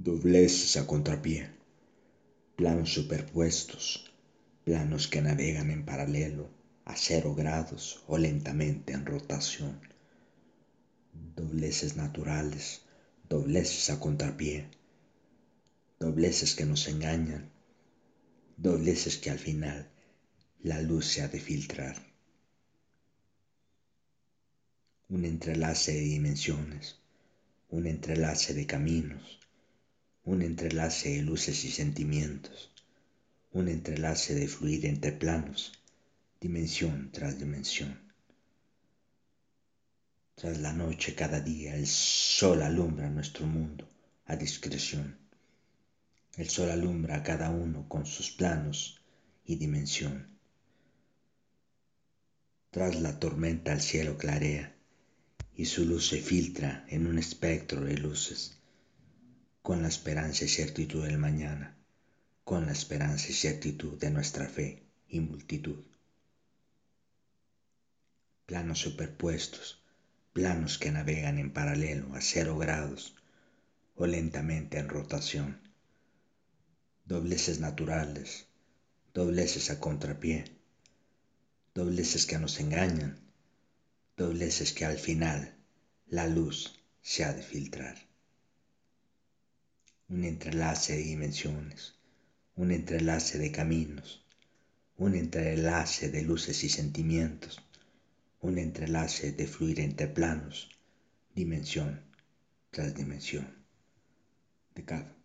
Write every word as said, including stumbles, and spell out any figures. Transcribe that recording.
Dobleces a contrapié, planos superpuestos, planos que navegan en paralelo a cero grados o lentamente en rotación. Dobleces naturales, dobleces a contrapié, dobleces que nos engañan, dobleces que al final la luz se ha de filtrar. Un entrelace de dimensiones, un entrelace de caminos, un entrelace de luces y sentimientos, un entrelace de fluir entre planos, dimensión tras dimensión. Tras la noche cada día el sol alumbra nuestro mundo a discreción. El sol alumbra a cada uno con sus planos y dimensión. Tras la tormenta el cielo clarea y su luz se filtra en un espectro de luces, con la esperanza y certitud del mañana, con la esperanza y certitud de nuestra fe y multitud. Planos superpuestos, planos que navegan en paralelo a cero grados o lentamente en rotación. Dobleces naturales, dobleces a contrapié, dobleces que nos engañan, dobleces que al final la luz se ha de filtrar. Un entrelace de dimensiones, un entrelace de caminos, un entrelace de luces y sentimientos, un entrelace de fluir entre planos, dimensión tras dimensión. De cada